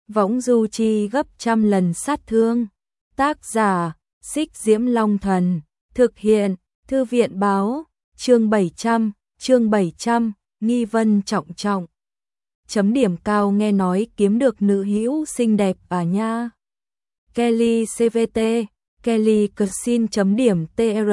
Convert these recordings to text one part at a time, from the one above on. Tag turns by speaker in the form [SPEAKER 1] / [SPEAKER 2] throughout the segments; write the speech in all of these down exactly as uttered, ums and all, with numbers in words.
[SPEAKER 1] võng du chi gấp trăm lần sát thương. Tác giả, Xích Diễm Long Thần, thực hiện, Thư viện báo, chương bảy trăm, chương bảy trăm, nghi vấn trọng trọng. Chấm điểm cao nghe nói kiếm được nữ hữu xinh đẹp à nha. Kelly xê vê tê, Kelly Cuisine chấm điểm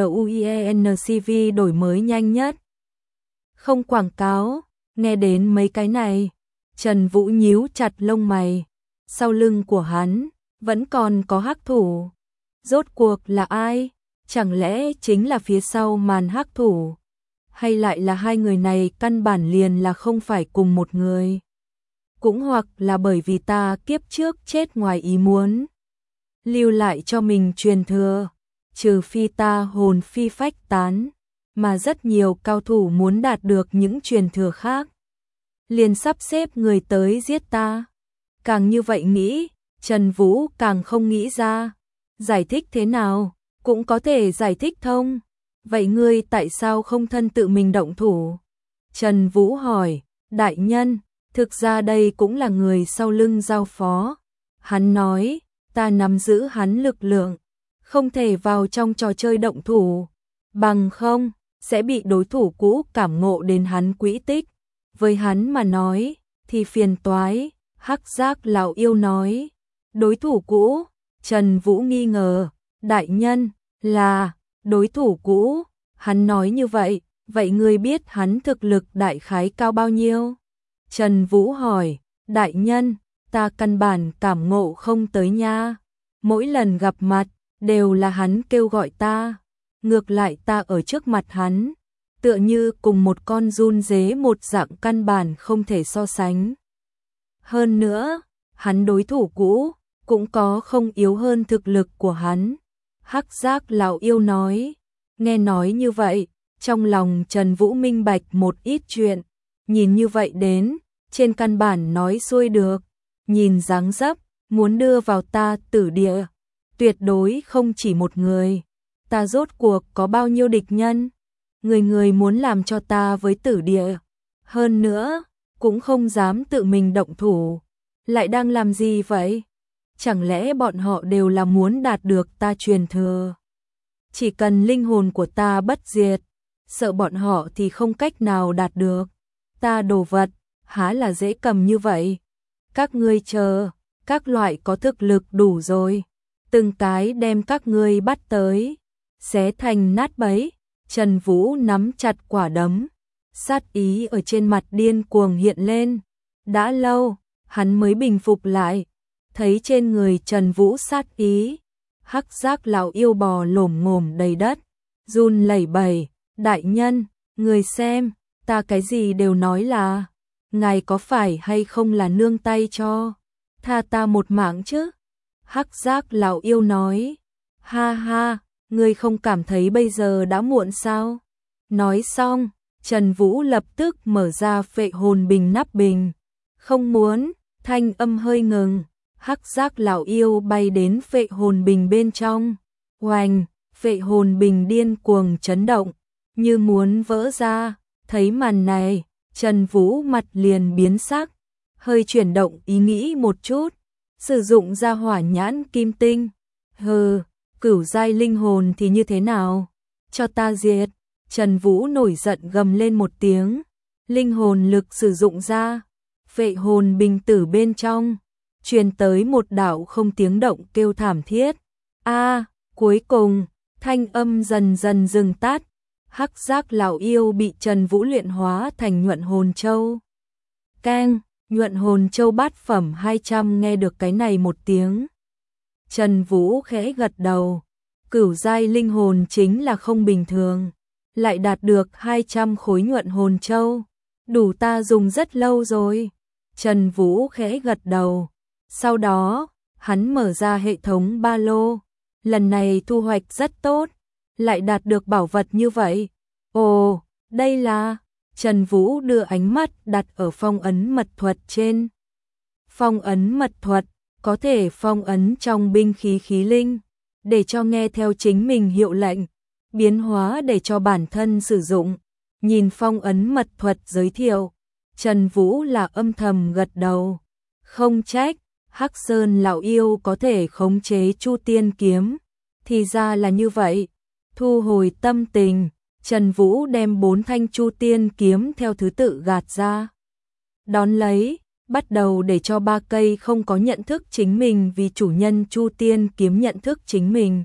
[SPEAKER 1] truencv đổi mới nhanh nhất. Không quảng cáo, nghe đến mấy cái này, Trần Vũ nhíu chặt lông mày. Sau lưng của hắn, vẫn còn có hắc thủ. Rốt cuộc là ai? Chẳng lẽ chính là phía sau màn hắc thủ? Hay lại là hai người này căn bản liền là không phải cùng một người? Cũng hoặc là bởi vì ta kiếp trước chết ngoài ý muốn, lưu lại cho mình truyền thừa, trừ phi ta hồn phi phách tán, mà rất nhiều cao thủ muốn đạt được những truyền thừa khác, liền sắp xếp người tới giết ta. Càng như vậy nghĩ, Trần Vũ càng không nghĩ ra. Giải thích thế nào, cũng có thể giải thích thông. Vậy ngươi tại sao không thân tự mình động thủ? Trần Vũ hỏi, đại nhân, thực ra đây cũng là người sau lưng giao phó. Hắn nói, ta nắm giữ hắn lực lượng, không thể vào trong trò chơi động thủ, bằng không, sẽ bị đối thủ cũ cảm ngộ đến hắn quỹ tích. Với hắn mà nói, thì phiền toái. Hắc Giác lão yêu nói, đối thủ cũ? Trần Vũ nghi ngờ, đại nhân, là, đối thủ cũ, hắn nói như vậy, vậy ngươi biết hắn thực lực đại khái cao bao nhiêu? Trần Vũ hỏi, đại nhân, ta căn bản cảm ngộ không tới nha, mỗi lần gặp mặt, đều là hắn kêu gọi ta, ngược lại ta ở trước mặt hắn, tựa như cùng một con giun dế một dạng căn bản không thể so sánh. Hơn nữa, hắn đối thủ cũ, cũng có không yếu hơn thực lực của hắn. Hắc Giác lão yêu nói, nghe nói như vậy, trong lòng Trần Vũ minh bạch một ít chuyện, nhìn như vậy đến, trên căn bản nói xuôi được, nhìn dáng dấp, muốn đưa vào ta tử địa, tuyệt đối không chỉ một người, ta rốt cuộc có bao nhiêu địch nhân, người người muốn làm cho ta với tử địa, hơn nữa, cũng không dám tự mình động thủ, lại đang làm gì vậy? Chẳng lẽ bọn họ đều là muốn đạt được ta truyền thừa? Chỉ cần linh hồn của ta bất diệt, sợ bọn họ thì không cách nào đạt được. Ta đồ vật, há là dễ cầm như vậy. Các ngươi chờ, các loại có thực lực đủ rồi. Từng cái đem các ngươi bắt tới, xé thành nát bấy. Trần Vũ nắm chặt quả đấm, sát ý ở trên mặt điên cuồng hiện lên. Đã lâu, hắn mới bình phục lại. Thấy trên người Trần Vũ sát ý, Hắc Giác lão yêu bò lổm ngổm đầy đất, run lẩy bẩy, đại nhân, người xem, ta cái gì đều nói là, ngài có phải hay không là nương tay cho, tha ta một mạng chứ? Hắc Giác lão yêu nói, ha ha, ngươi không cảm thấy bây giờ đã muộn sao? Nói xong, Trần Vũ lập tức mở ra phệ hồn bình nắp bình, không muốn, thanh âm hơi ngừng. Hắc Giác lão yêu bay đến phệ hồn bình bên trong, oành, phệ hồn bình điên cuồng chấn động, như muốn vỡ ra. Thấy màn này, Trần Vũ mặt liền biến sắc, hơi chuyển động ý nghĩ một chút, sử dụng ra hỏa nhãn kim tinh. Hừ, cửu giai linh hồn thì như thế nào? Cho ta diệt! Trần Vũ nổi giận gầm lên một tiếng, linh hồn lực sử dụng ra, phệ hồn bình tử bên trong truyền tới một đạo không tiếng động kêu thảm thiết. A, cuối cùng, thanh âm dần dần dừng tắt. Hắc Giác lão yêu bị Trần Vũ luyện hóa thành nhuận hồn châu. Keng, nhuận hồn châu bát phẩm hai trăm, nghe được cái này một tiếng. Trần Vũ khẽ gật đầu, cửu giai linh hồn chính là không bình thường, lại đạt được hai trăm khối nhuận hồn châu, đủ ta dùng rất lâu rồi. Trần Vũ khẽ gật đầu. Sau đó, hắn mở ra hệ thống ba lô, lần này thu hoạch rất tốt, lại đạt được bảo vật như vậy. Ồ, đây là... Trần Vũ đưa ánh mắt đặt ở phong ấn mật thuật trên. Phong ấn mật thuật, có thể phong ấn trong binh khí khí linh, để cho nghe theo chính mình hiệu lệnh, biến hóa để cho bản thân sử dụng. Nhìn phong ấn mật thuật giới thiệu, Trần Vũ là âm thầm gật đầu. Không trách, Hắc Sơn lão yêu có thể khống chế Chu Tiên kiếm, thì ra là như vậy. Thu hồi tâm tình, Trần Vũ đem bốn thanh Chu Tiên kiếm theo thứ tự gạt ra. Đón lấy, bắt đầu để cho ba cây không có nhận thức chính mình vì chủ nhân Chu Tiên kiếm nhận thức chính mình.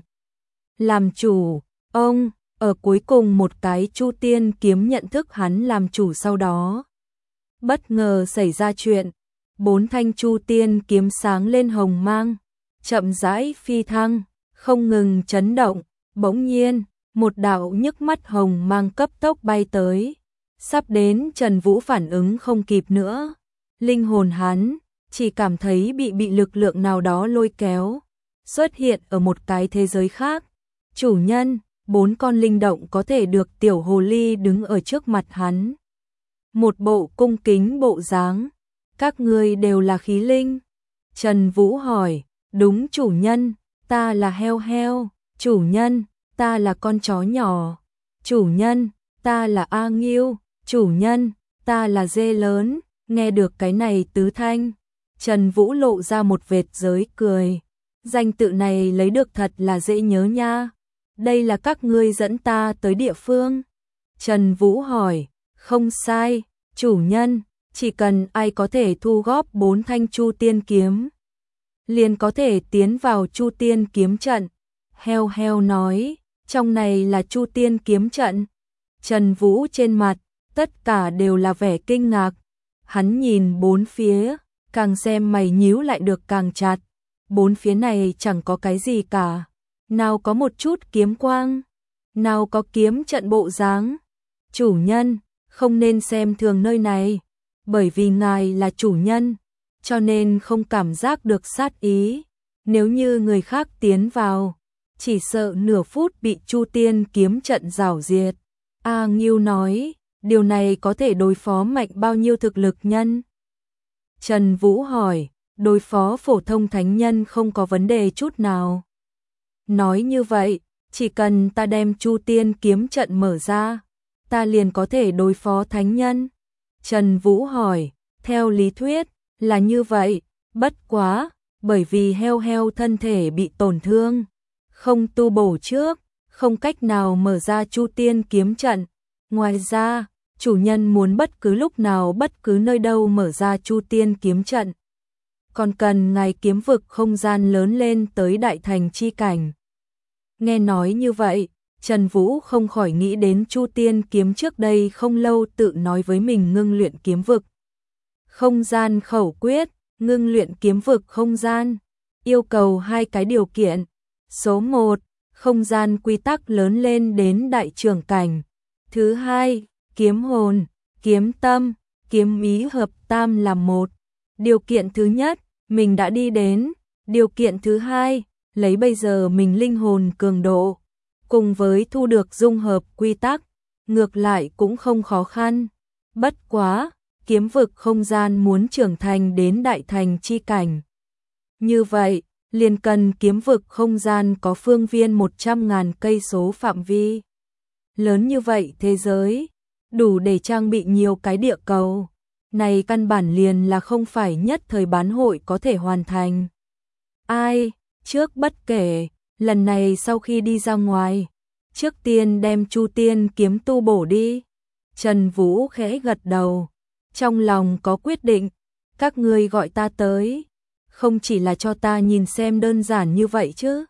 [SPEAKER 1] Làm chủ, ông, ở cuối cùng một cái Chu Tiên kiếm nhận thức hắn làm chủ sau đó. Bất ngờ xảy ra chuyện, bốn thanh Chu Tiên kiếm sáng lên hồng mang, chậm rãi phi thăng, không ngừng chấn động, bỗng nhiên, một đạo nhức mắt hồng mang cấp tốc bay tới. Sắp đến Trần Vũ phản ứng không kịp nữa. Linh hồn hắn chỉ cảm thấy bị bị lực lượng nào đó lôi kéo, xuất hiện ở một cái thế giới khác. Chủ nhân, bốn con linh động có thể được tiểu hồ ly đứng ở trước mặt hắn. Một bộ cung kính bộ dáng. Các ngươi đều là khí linh? Trần Vũ hỏi. Đúng chủ nhân, ta là heo heo. Chủ nhân, ta là con chó nhỏ. Chủ nhân, ta là A Nghiêu. Chủ nhân, ta là dê lớn. Nghe được cái này tứ thanh, Trần Vũ lộ ra một vệt giới cười. Danh tự này lấy được thật là dễ nhớ nha. Đây là các ngươi dẫn ta tới địa phương. Trần Vũ hỏi. Không sai, chủ nhân, chỉ cần ai có thể thu góp bốn thanh Chu Tiên kiếm, liền có thể tiến vào Chu Tiên kiếm trận. Heo heo nói, trong này là Chu Tiên kiếm trận. Trần Vũ trên mặt, tất cả đều là vẻ kinh ngạc. Hắn nhìn bốn phía, càng xem mày nhíu lại được càng chặt. Bốn phía này chẳng có cái gì cả. Nào có một chút kiếm quang, nào có kiếm trận bộ dáng. Chủ nhân, không nên xem thường nơi này, bởi vì ngài là chủ nhân, cho nên không cảm giác được sát ý. Nếu như người khác tiến vào, chỉ sợ nửa phút bị Chu Tiên kiếm trận rào diệt. A Nghiêu nói, điều này có thể đối phó mạnh bao nhiêu thực lực nhân? Trần Vũ hỏi, đối phó phổ thông thánh nhân không có vấn đề chút nào. Nói như vậy, chỉ cần ta đem Chu Tiên kiếm trận mở ra, ta liền có thể đối phó thánh nhân. Trần Vũ hỏi, theo lý thuyết, là như vậy, bất quá, bởi vì heo heo thân thể bị tổn thương, không tu bổ trước, không cách nào mở ra Chu Tiên kiếm trận. Ngoài ra, chủ nhân muốn bất cứ lúc nào bất cứ nơi đâu mở ra Chu Tiên kiếm trận, còn cần ngài kiếm vực không gian lớn lên tới đại thành chi cảnh. Nghe nói như vậy, Trần Vũ không khỏi nghĩ đến Chu Tiên kiếm trước đây không lâu tự nói với mình ngưng luyện kiếm vực. Không gian khẩu quyết, ngưng luyện kiếm vực không gian, yêu cầu hai cái điều kiện. Số một, không gian quy tắc lớn lên đến đại trưởng cảnh. Thứ hai, kiếm hồn, kiếm tâm, kiếm ý hợp tam làm một. Điều kiện thứ nhất, mình đã đi đến. Điều kiện thứ hai, lấy bây giờ mình linh hồn cường độ, cùng với thu được dung hợp quy tắc, ngược lại cũng không khó khăn. Bất quá, kiếm vực không gian muốn trưởng thành đến đại thành chi cảnh. Như vậy, liền cần kiếm vực không gian có phương viên một trăm ngàn cây số phạm vi. Lớn như vậy thế giới, đủ để trang bị nhiều cái địa cầu. Này căn bản liền là không phải nhất thời bán hội có thể hoàn thành. Ai, trước bất kể, lần này sau khi đi ra ngoài, trước tiên đem Chu Tiên kiếm tu bổ đi. Trần Vũ khẽ gật đầu, trong lòng có quyết định. Các ngươi gọi ta tới, không chỉ là cho ta nhìn xem đơn giản như vậy chứ?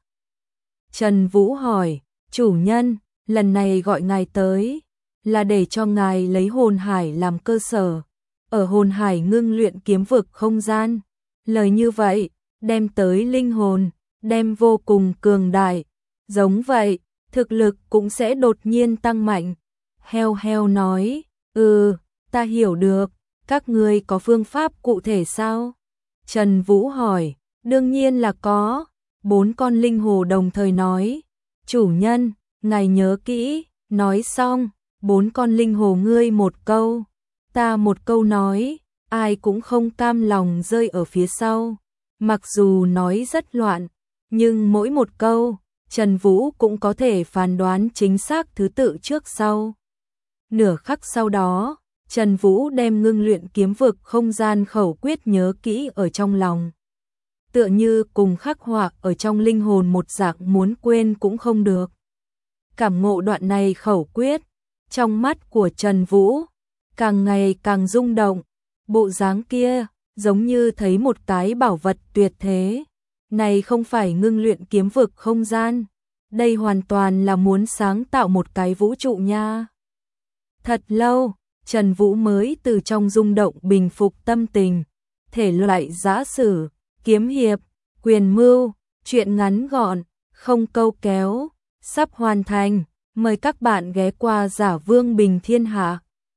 [SPEAKER 1] Trần Vũ hỏi, chủ nhân, lần này gọi ngài tới, là để cho ngài lấy hồn hải làm cơ sở, ở hồn hải ngưng luyện kiếm vực không gian. Lời như vậy, đem tới linh hồn, đem vô cùng cường đại. Giống vậy, thực lực cũng sẽ đột nhiên tăng mạnh. Heo heo nói, ừ, ta hiểu được, các ngươi có phương pháp cụ thể sao? Trần Vũ hỏi, đương nhiên là có. Bốn con linh hồ đồng thời nói, chủ nhân, ngài nhớ kỹ. Nói xong, bốn con linh hồ ngươi một câu, ta một câu nói, ai cũng không cam lòng rơi ở phía sau. Mặc dù nói rất loạn, nhưng mỗi một câu, Trần Vũ cũng có thể phán đoán chính xác thứ tự trước sau. Nửa khắc sau đó, Trần Vũ đem ngưng luyện kiếm vực không gian khẩu quyết nhớ kỹ ở trong lòng. tựa như cùng khắc họa ở trong linh hồn một dạng muốn quên cũng không được. Cảm ngộ đoạn này khẩu quyết, trong mắt của Trần Vũ càng ngày càng rung động, bộ dáng kia giống như thấy một cái bảo vật tuyệt thế. Này không phải ngưng luyện kiếm vực không gian, đây hoàn toàn là muốn sáng tạo một cái vũ trụ nha. Thật lâu, Trần Vũ mới từ trong rung động bình phục tâm tình, thể loại giã sử, kiếm hiệp, quyền mưu, truyện ngắn gọn, không câu kéo, sắp hoàn thành, mời các bạn ghé qua Giả Vương Bình Thiên Hạ.